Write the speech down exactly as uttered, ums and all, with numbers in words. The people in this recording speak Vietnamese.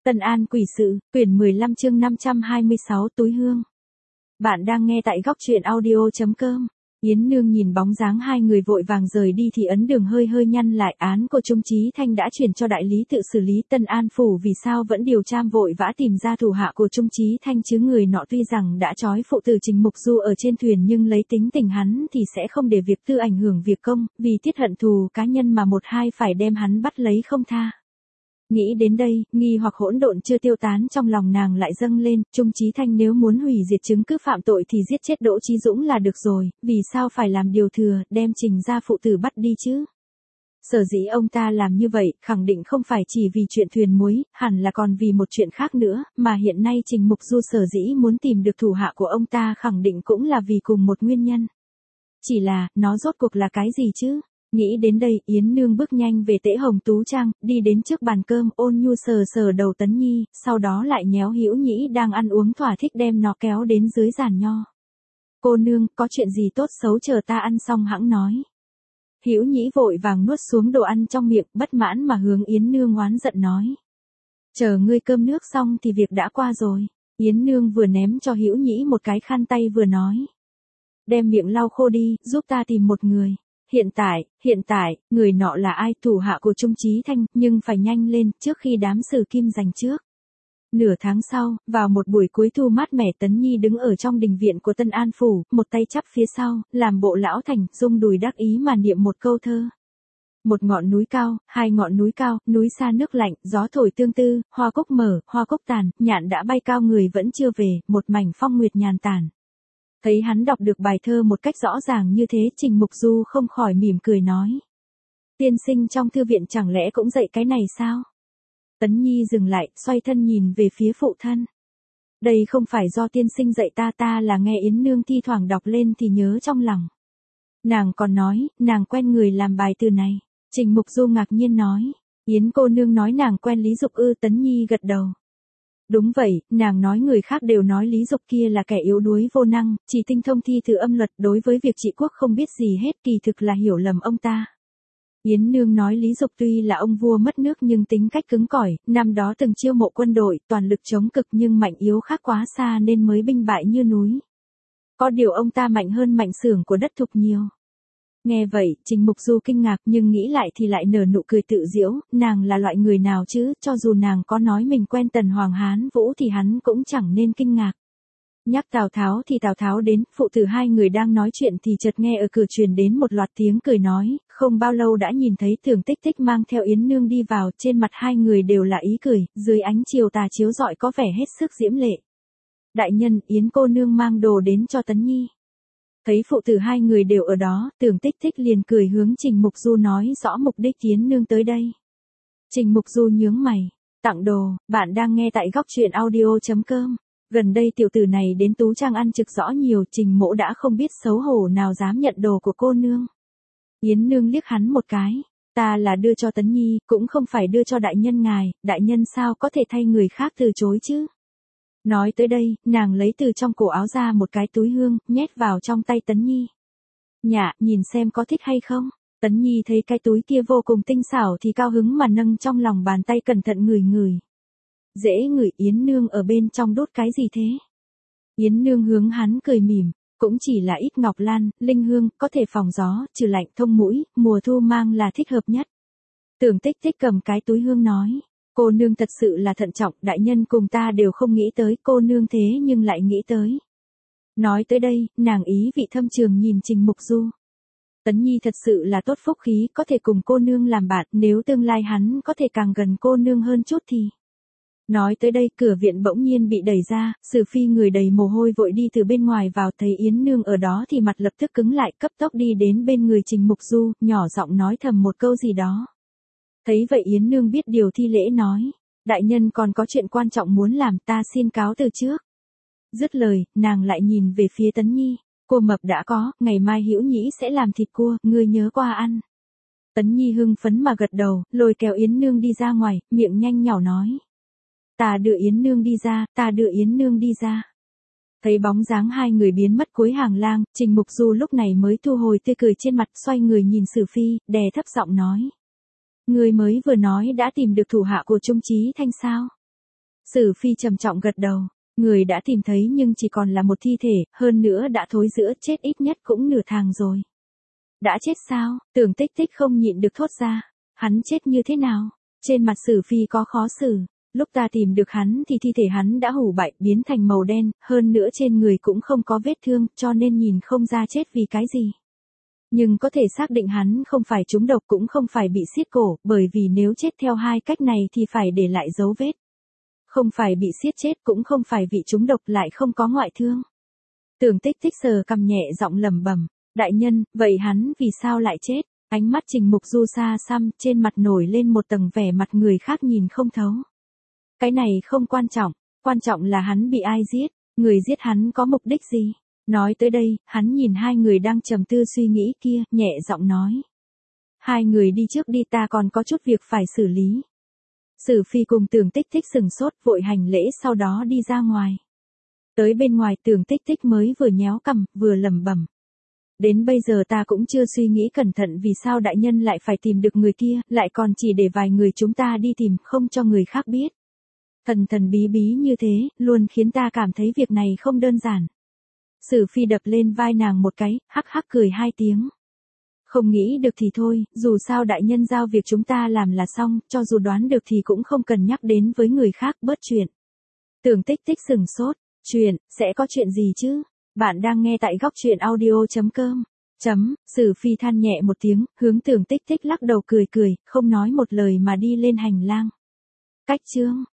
Tân An quỷ sự, quyển mười lăm chương năm trăm hai mươi sáu túi hương. Bạn đang nghe tại góc truyện audio chấm com. Yến Nương nhìn bóng dáng hai người vội vàng rời đi thì ấn đường hơi hơi nhăn lại, án của Trung Chí Thanh đã chuyển cho đại lý tự xử lý. Tân An phủ vì sao vẫn điều tra vội vã tìm ra thủ hạ của Trung Chí Thanh chứ? Người nọ tuy rằng đã trói phụ tử Trình Mục Du ở trên thuyền nhưng lấy tính tình hắn thì sẽ không để việc tư ảnh hưởng việc công, vì tiết hận thù cá nhân mà một hai phải đem hắn bắt lấy không tha. Nghĩ đến đây, nghi hoặc hỗn độn chưa tiêu tán trong lòng nàng lại dâng lên. Trung Chí Thanh nếu muốn hủy diệt chứng cứ phạm tội thì giết chết Đỗ Chí Dũng là được rồi, vì sao phải làm điều thừa, đem Trình gia phụ tử bắt đi chứ? Sở dĩ ông ta làm như vậy, khẳng định không phải chỉ vì chuyện thuyền muối, hẳn là còn vì một chuyện khác nữa, mà hiện nay Trình Mục Du sở dĩ muốn tìm được thủ hạ của ông ta khẳng định cũng là vì cùng một nguyên nhân. Chỉ là, nó rốt cuộc là cái gì chứ? Nghĩ đến đây, Yến Nương bước nhanh về Tễ Hồng Tú Trang, đi đến trước bàn cơm, ôn nhu sờ sờ đầu Tấn Nhi, sau đó lại nhéo Hữu Nhĩ đang ăn uống thỏa thích đem nó kéo đến dưới giàn nho. Cô nương, có chuyện gì tốt xấu chờ ta ăn xong hẵng nói. Hữu Nhĩ vội vàng nuốt xuống đồ ăn trong miệng, bất mãn mà hướng Yến Nương oán giận nói. Chờ ngươi cơm nước xong thì việc đã qua rồi. Yến Nương vừa ném cho Hữu Nhĩ một cái khăn tay vừa nói. Đem miệng lau khô đi, giúp ta tìm một người. Hiện tại, hiện tại, người nọ là ai? Thủ hạ của Trung Chí Thanh, nhưng phải nhanh lên, trước khi đám Sử Kim giành trước. Nửa tháng sau, vào một buổi cuối thu mát mẻ, Tấn Nhi đứng ở trong đình viện của Tân An phủ, một tay chắp phía sau, làm bộ lão thành, rung đùi đắc ý mà niệm một câu thơ. Một ngọn núi cao, hai ngọn núi cao, núi xa nước lạnh, gió thổi tương tư, hoa cúc mở, hoa cúc tàn, nhạn đã bay cao người vẫn chưa về, một mảnh phong nguyệt nhàn tản. Thấy hắn đọc được bài thơ một cách rõ ràng như thế, Trình Mục Du không khỏi mỉm cười nói. Tiên sinh trong thư viện chẳng lẽ cũng dạy cái này sao? Tấn Nhi dừng lại, xoay thân nhìn về phía phụ thân. Đây không phải do tiên sinh dạy ta, ta là nghe Yến Nương thi thoảng đọc lên thì nhớ trong lòng. Nàng còn nói, nàng quen người làm bài từ này. Trình Mục Du ngạc nhiên nói. Yến cô nương nói nàng quen Lý Dục ư? Tấn Nhi gật đầu. Đúng vậy, nàng nói người khác đều nói Lý Dục kia là kẻ yếu đuối vô năng, chỉ tinh thông thi từ âm luật, đối với việc trị quốc không biết gì hết, kỳ thực là hiểu lầm ông ta. Yến Nương nói Lý Dục tuy là ông vua mất nước nhưng tính cách cứng cỏi, năm đó từng chiêu mộ quân đội, toàn lực chống cực nhưng mạnh yếu khác quá xa nên mới binh bại như núi. Có điều ông ta mạnh hơn Mạnh Xưởng của đất Thục nhiều. Nghe vậy, Trình Mục Du kinh ngạc nhưng nghĩ lại thì lại nở nụ cười tự giễu, nàng là loại người nào chứ, cho dù nàng có nói mình quen Tần Hoàng Hán Vũ thì hắn cũng chẳng nên kinh ngạc. Nhắc Tào Tháo thì Tào Tháo đến, phụ tử hai người đang nói chuyện thì chợt nghe ở cửa truyền đến một loạt tiếng cười nói, không bao lâu đã nhìn thấy Tưởng Tích Tích mang theo Yến Nương đi vào, trên mặt hai người đều là ý cười, dưới ánh chiều tà chiếu rọi có vẻ hết sức diễm lệ. Đại nhân, Yến cô nương mang đồ đến cho Tấn Nhi. Thấy phụ tử hai người đều ở đó, Tưởng Tích Tích liền cười hướng Trình Mục Du nói rõ mục đích Yến Nương tới đây. Trình Mục Du nhướng mày, tặng đồ, bạn đang nghe tại góc truyện audio chấm com. Gần đây tiểu tử này đến Tú Trang ăn trực rõ nhiều, Trình mỗ đã không biết xấu hổ nào dám nhận đồ của cô nương. Yến Nương liếc hắn một cái, ta là đưa cho Tấn Nhi, cũng không phải đưa cho đại nhân ngài, đại nhân sao có thể thay người khác từ chối chứ. Nói tới đây, nàng lấy từ trong cổ áo ra một cái túi hương, nhét vào trong tay Tấn Nhi. Nhạ, nhìn xem có thích hay không? Tấn Nhi thấy cái túi kia vô cùng tinh xảo thì cao hứng mà nâng trong lòng bàn tay cẩn thận ngửi ngửi. Dễ ngửi. Yến Nương ở bên trong đốt cái gì thế? Yến Nương hướng hắn cười mỉm, cũng chỉ là ít ngọc lan, linh hương, có thể phòng gió, trừ lạnh, thông mũi, mùa thu mang là thích hợp nhất. Tưởng Tích Tích cầm cái túi hương nói. Cô nương thật sự là thận trọng, đại nhân cùng ta đều không nghĩ tới, cô nương thế nhưng lại nghĩ tới. Nói tới đây, nàng ý vị thâm trường nhìn Trình Mục Du. Tấn Nhi thật sự là tốt phúc khí, có thể cùng cô nương làm bạn, nếu tương lai hắn có thể càng gần cô nương hơn chút thì. Nói tới đây, cửa viện bỗng nhiên bị đẩy ra, Sử Phi người đầy mồ hôi vội đi từ bên ngoài vào, thấy Yến Nương ở đó thì mặt lập tức cứng lại, cấp tốc đi đến bên người Trình Mục Du, nhỏ giọng nói thầm một câu gì đó. Thấy vậy Yến Nương biết điều thi lễ nói, đại nhân còn có chuyện quan trọng muốn làm, ta xin cáo từ trước. Dứt lời, nàng lại nhìn về phía Tấn Nhi, cua mập đã có, ngày mai Hữu Nhĩ sẽ làm thịt cua, ngươi nhớ qua ăn. Tấn Nhi hưng phấn mà gật đầu, lôi kéo Yến Nương đi ra ngoài, miệng nhanh nhỏ nói. Ta đưa Yến Nương đi ra, ta đưa Yến Nương đi ra. Thấy bóng dáng hai người biến mất cuối hàng lang, Trình Mục Du lúc này mới thu hồi tươi cười trên mặt, xoay người nhìn Sử Phi, đè thấp giọng nói. Người mới vừa nói đã tìm được thủ hạ của Trung Chí Thanh sao? Sử Phi trầm trọng gật đầu. Người đã tìm thấy nhưng chỉ còn là một thi thể, hơn nữa đã thối rữa, chết ít nhất cũng nửa tháng rồi. Đã chết sao? Tưởng Tích Tích không nhịn được thốt ra. Hắn chết như thế nào? Trên mặt Sử Phi có khó xử. Lúc ta tìm được hắn thì thi thể hắn đã hủ bại, biến thành màu đen, hơn nữa trên người cũng không có vết thương, cho nên nhìn không ra chết vì cái gì. Nhưng có thể xác định hắn không phải trúng độc cũng không phải bị siết cổ, bởi vì nếu chết theo hai cách này thì phải để lại dấu vết. Không phải bị siết chết cũng không phải vì trúng độc lại không có ngoại thương. Tưởng Tích Tích sờ cằm nhẹ giọng lẩm bẩm, đại nhân, vậy hắn vì sao lại chết? Ánh mắt Trình Mục Du xa xăm, trên mặt nổi lên một tầng vẻ mặt người khác nhìn không thấu. Cái này không quan trọng, quan trọng là hắn bị ai giết, người giết hắn có mục đích gì? Nói tới đây, hắn nhìn hai người đang trầm tư suy nghĩ kia, nhẹ giọng nói. Hai người đi trước đi, ta còn có chút việc phải xử lý. Sử Phi cùng Tưởng Tích Tích sừng sốt, vội hành lễ sau đó đi ra ngoài. Tới bên ngoài Tưởng Tích Tích mới vừa nhéo cằm, vừa lẩm bẩm. Đến bây giờ ta cũng chưa suy nghĩ cẩn thận vì sao đại nhân lại phải tìm được người kia, lại còn chỉ để vài người chúng ta đi tìm, không cho người khác biết. Thần thần bí bí như thế, luôn khiến ta cảm thấy việc này không đơn giản. Sử Phi đập lên vai nàng một cái, hắc hắc cười hai tiếng. Không nghĩ được thì thôi, dù sao đại nhân giao việc chúng ta làm là xong, cho dù đoán được thì cũng không cần nhắc đến với người khác, bớt chuyện. Tưởng Tích Tích sừng sốt, chuyện, sẽ có chuyện gì chứ? Bạn đang nghe tại góc truyện audio chấm com. Chấm, Sử Phi than nhẹ một tiếng, hướng Tưởng Tích Tích lắc đầu cười cười, không nói một lời mà đi lên hành lang. Cách chương